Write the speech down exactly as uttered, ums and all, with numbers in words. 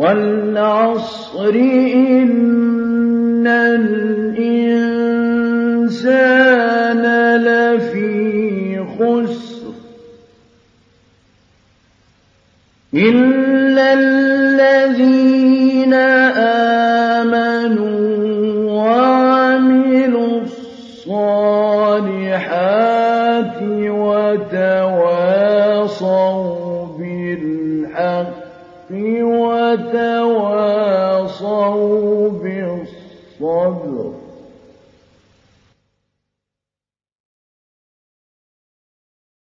وَالْعَصْرِ إِنَّ الْإِنسَانَ لَفِي خُسْرٍ إِلَّا الَّذِينَ آمَنُوا وَعَمِلُوا الصَّالِحَاتِ وَتَوَاصَوْا بِالْحَقِّ وَتَوَاصَوْا بِالصَّبْرِ